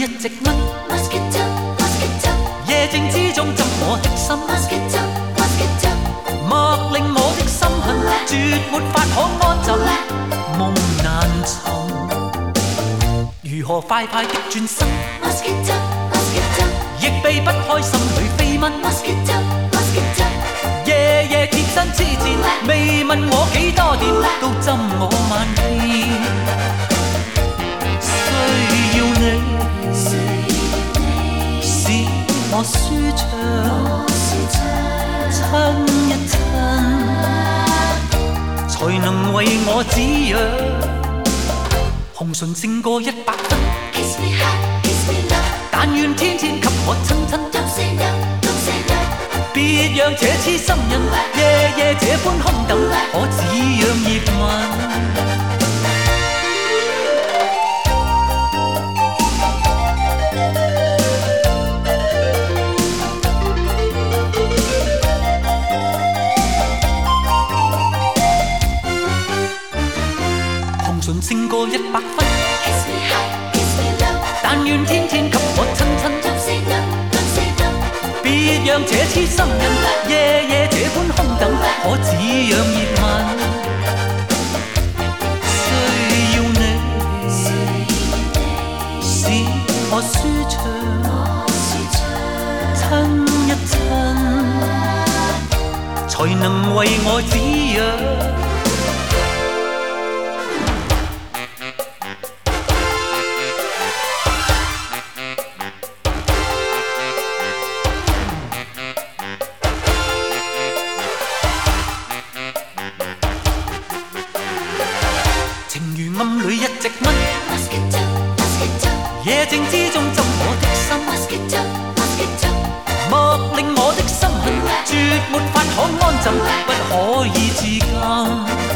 一直蚊，夜靜之中浸我的心，默令我的心痕，絕沒法可安枕，夢難尋。如何快快的轉身，亦避不開心裏飛蚊。夜夜貼身之戰，未問我幾多年，都針我萬遍。需要你，使我舒暢，親一親，才能為我滋養。紅唇勝過100分，但願天天給我親親。別讓這痴心人夜夜這般空等，可只讓葉問。紅唇勝過100分，但願天天給我親親。別讓這痴心人夜夜這般空等，可只讓葉問。需要你，使我舒暢，親一親，才能為我滋養。暗裏一直蚊，夜靜之中浸我的心，默令我的心痕，絕沒法可安枕，不可以自禁。